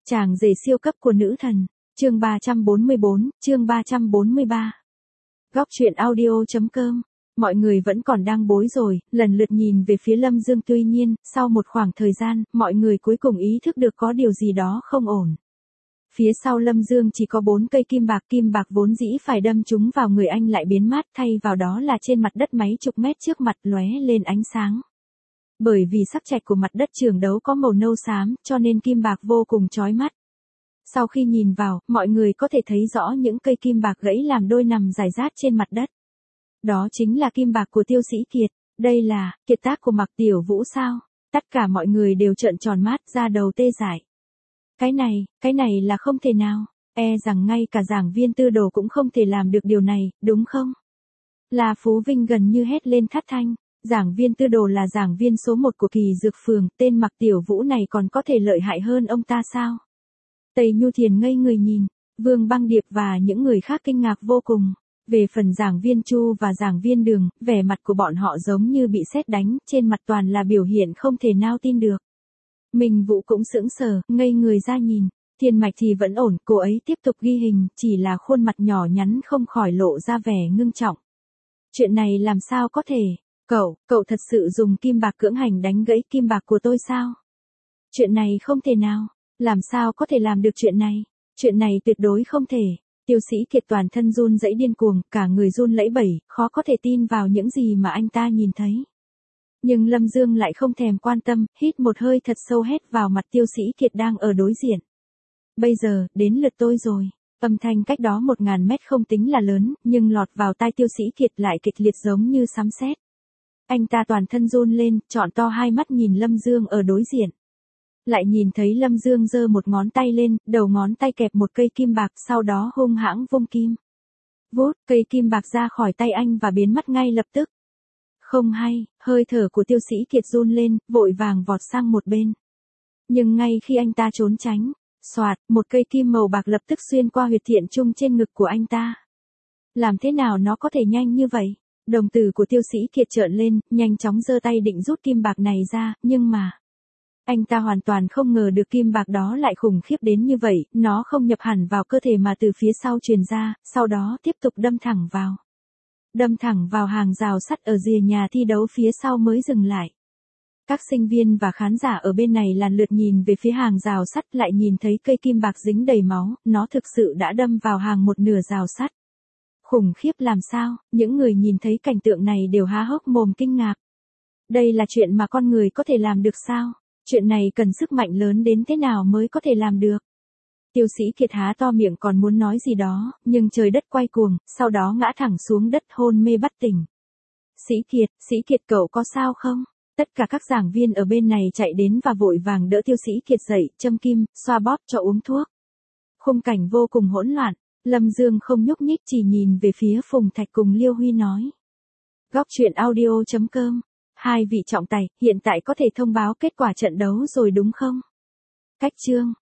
Chàng rể siêu cấp của nữ thần, chương 344, chương 343. Góc truyện audio.com. Mọi người vẫn còn đang bối rối, lần lượt nhìn về phía Lâm Dương, tuy nhiên, sau một khoảng thời gian, mọi người cuối cùng ý thức được có điều gì đó không ổn. Phía sau Lâm Dương chỉ có 4 cây kim bạc vốn dĩ phải đâm chúng vào người anh lại biến mất, thay vào đó là trên mặt đất mấy chục mét trước mặt lóe lên ánh sáng. Bởi vì sắc trạch của mặt đất trường đấu có màu nâu xám, cho nên kim bạc vô cùng chói mắt. Sau khi nhìn vào, mọi người có thể thấy rõ những cây kim bạc gãy làm đôi nằm rải rác trên mặt đất. Đó chính là kim bạc của Tiêu Sĩ Kiệt. Đây là kiệt tác của Mạc Tiểu Vũ sao? Tất cả mọi người đều trợn tròn mắt, ra đầu tê dại. Cái này là không thể nào. E rằng ngay cả giảng viên tư đồ cũng không thể làm được điều này, đúng không? La Phú Vinh gần như hét lên thất thanh. Giảng viên tư đồ là giảng viên số 1 của Kỳ Dược Phường, tên Mạc Tiểu Vũ này còn có thể lợi hại hơn ông ta sao? Tây Nhu Thiền ngây người nhìn, Vương Băng Điệp và những người khác kinh ngạc vô cùng. Về phần giảng viên Chu và giảng viên Đường, vẻ mặt của bọn họ giống như bị sét đánh, trên mặt toàn là biểu hiện không thể nào tin được. Minh Vũ cũng sững sờ, ngây người ra nhìn. Thiên Mạch thì vẫn ổn, cô ấy tiếp tục ghi hình, chỉ là khuôn mặt nhỏ nhắn không khỏi lộ ra vẻ ngưng trọng. Chuyện này làm sao có thể? Cậu thật sự dùng kim bạc cưỡng hành đánh gãy kim bạc của tôi sao? Chuyện này không thể nào. Làm sao có thể làm được chuyện này? Chuyện này tuyệt đối không thể. Tiêu Sĩ Kiệt toàn thân run rẩy điên cuồng, cả người run lẩy bẩy, khó có thể tin vào những gì mà anh ta nhìn thấy. Nhưng Lâm Dương lại không thèm quan tâm, hít một hơi thật sâu hét vào mặt Tiêu Sĩ Kiệt đang ở đối diện. Bây giờ, đến lượt tôi rồi. Âm thanh cách đó 1000 mét không tính là lớn, nhưng lọt vào tai Tiêu Sĩ Kiệt lại kịch liệt giống như sấm sét. Anh ta toàn thân run lên, trọn to hai mắt nhìn Lâm Dương ở đối diện. Lại nhìn thấy Lâm Dương giơ một ngón tay lên, đầu ngón tay kẹp một cây kim bạc, sau đó hung hãng vung kim. Vút, cây kim bạc ra khỏi tay anh và biến mất ngay lập tức. Không hay, hơi thở của Tiêu Sĩ Kiệt run lên, vội vàng vọt sang một bên. Nhưng ngay khi anh ta trốn tránh, xoạt, một cây kim màu bạc lập tức xuyên qua huyệt thiện trung trên ngực của anh ta. Làm thế nào nó có thể nhanh như vậy? Đồng tử của Tiêu Sĩ Kiệt trợn lên, nhanh chóng giơ tay định rút kim bạc này ra, nhưng mà anh ta hoàn toàn không ngờ được kim bạc đó lại khủng khiếp đến như vậy, nó không nhập hẳn vào cơ thể mà từ phía sau truyền ra, sau đó tiếp tục đâm thẳng vào. Đâm thẳng vào hàng rào sắt ở rìa nhà thi đấu phía sau mới dừng lại. Các sinh viên và khán giả ở bên này lần lượt nhìn về phía hàng rào sắt, lại nhìn thấy cây kim bạc dính đầy máu, nó thực sự đã đâm vào hàng một nửa rào sắt. Khủng khiếp làm sao, những người nhìn thấy cảnh tượng này đều há hốc mồm kinh ngạc. Đây là chuyện mà con người có thể làm được sao? Chuyện này cần sức mạnh lớn đến thế nào mới có thể làm được? Tiêu Sĩ Kiệt há to miệng còn muốn nói gì đó, nhưng trời đất quay cuồng, sau đó ngã thẳng xuống đất hôn mê bất tỉnh. Sĩ Kiệt cậu có sao không? Tất cả các giảng viên ở bên này chạy đến và vội vàng đỡ Tiêu Sĩ Kiệt dậy, châm kim, xoa bóp cho uống thuốc. Khung cảnh vô cùng hỗn loạn, Lâm Dương không nhúc nhích chỉ nhìn về phía Phùng Thạch cùng Liêu Huy nói. Góc truyện audio.com. Hai vị trọng tài, hiện tại có thể thông báo kết quả trận đấu rồi đúng không? Cách chương.